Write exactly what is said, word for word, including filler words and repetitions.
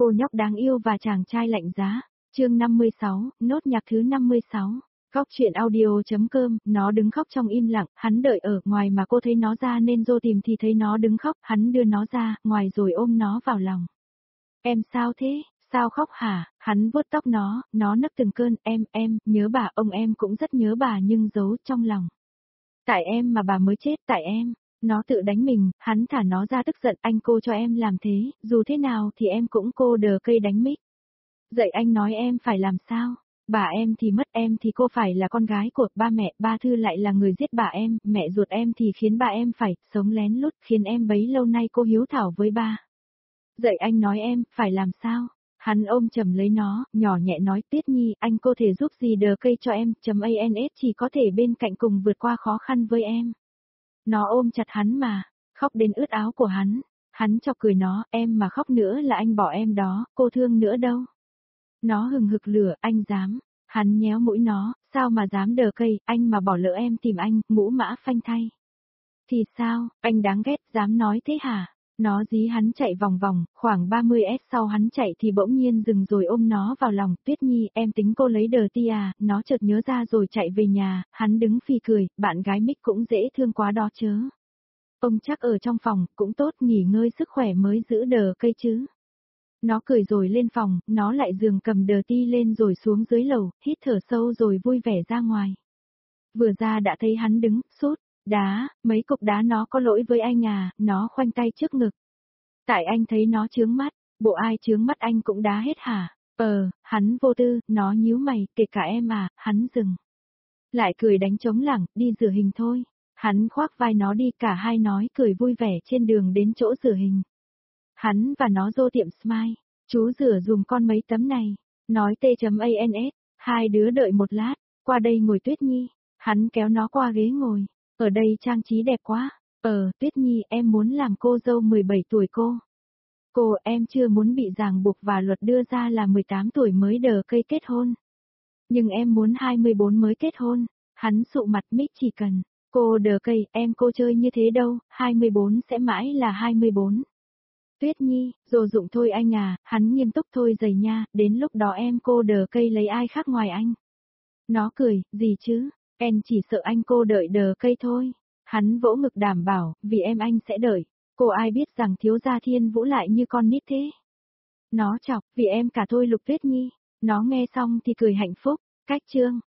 Cô nhóc đáng yêu và chàng trai lạnh giá. Chương năm mươi sáu, nốt nhạc thứ năm mươi sáu. Góc truyện audio.com, nó đứng khóc trong im lặng, hắn đợi ở ngoài mà cô thấy nó ra nên vô tìm thì thấy nó đứng khóc, hắn đưa nó ra, ngoài rồi ôm nó vào lòng. Em sao thế, sao khóc hả, hắn vuốt tóc nó, nó nấc từng cơn, em, em, nhớ bà, ông em cũng rất nhớ bà nhưng giấu trong lòng. Tại em mà bà mới chết, tại em. Nó tự đánh mình, hắn thả nó ra tức giận, anh cô cho em làm thế, dù thế nào thì em cũng cô đờ cây đánh mic. Dạy anh nói em phải làm sao, bà em thì mất em thì cô phải là con gái của ba mẹ, ba Thư lại là người giết bà em, mẹ ruột em thì khiến ba em phải sống lén lút, khiến em bấy lâu nay cô hiếu thảo với ba. Dạy anh nói em phải làm sao. Hắn ôm chầm lấy nó, nhỏ nhẹ nói Tuyết Nhi, anh cô thể giúp gì đờ cây cho em, chấm ans chỉ có thể bên cạnh cùng vượt qua khó khăn với em. Nó ôm chặt hắn mà, khóc đến ướt áo của hắn, hắn chọc cười nó, em mà khóc nữa là anh bỏ em đó, cô thương nữa đâu. Nó hừng hực lửa, anh dám, hắn nhéo mũi nó, sao mà dám đờ cây, anh mà bỏ lỡ em tìm anh, ngũ mã phanh thay. Thì sao, anh đáng ghét, dám nói thế hả? Nó dí hắn chạy vòng vòng, khoảng ba mươi mét sau hắn chạy thì bỗng nhiên dừng rồi ôm nó vào lòng, Tuyết Nhi, em tính cô lấy đờ ti à, nó chợt nhớ ra rồi chạy về nhà, hắn đứng phì cười, bạn gái Mick cũng dễ thương quá đó chớ. Ông chắc ở trong phòng, cũng tốt nghỉ ngơi sức khỏe mới giữ đờ cây chứ. Nó cười rồi lên phòng, nó lại giường cầm đờ ti lên rồi xuống dưới lầu, hít thở sâu rồi vui vẻ ra ngoài. Vừa ra đã thấy hắn đứng, sốt. Đá, mấy cục đá nó có lỗi với anh à, nó khoanh tay trước ngực. Tại anh thấy nó chướng mắt, bộ ai chướng mắt anh cũng đá hết hả? Ờ, hắn vô tư, nó nhíu mày, kể cả em à, hắn dừng. Lại cười đánh trống lảng, đi rửa hình thôi. Hắn khoác vai nó đi, cả hai nói cười vui vẻ trên đường đến chỗ rửa hình. Hắn và nó vô tiệm Smile, chú rửa dùm con mấy tấm này. Nói t.ans, hai đứa đợi một lát, qua đây ngồi Tuyết Nhi. Hắn kéo nó qua ghế ngồi. Ở đây trang trí đẹp quá. Ờ, Tuyết Nhi, em muốn làm cô dâu mười bảy tuổi cô. Cô, em chưa muốn bị ràng buộc và luật đưa ra là mười tám tuổi mới đờ cây kết hôn. Nhưng em muốn hai mươi bốn mới kết hôn. Hắn sụ mặt Mick chỉ cần. Cô đờ cây, em cô chơi như thế đâu, hai mươi bốn sẽ mãi là hai mươi bốn. Tuyết Nhi, dồ dụng thôi anh à, hắn nghiêm túc thôi dày nha, đến lúc đó em cô đờ cây lấy ai khác ngoài anh. Nó cười, gì chứ? Em chỉ sợ anh cô đợi đờ cây thôi. Hắn vỗ ngực đảm bảo, vì em anh sẽ đợi. Cô ai biết rằng thiếu gia Thiên Vũ lại như con nít thế. Nó chọc, vì em cả thôi Lục Tuyết Nhi. Nó nghe xong thì cười hạnh phúc. Cách chương.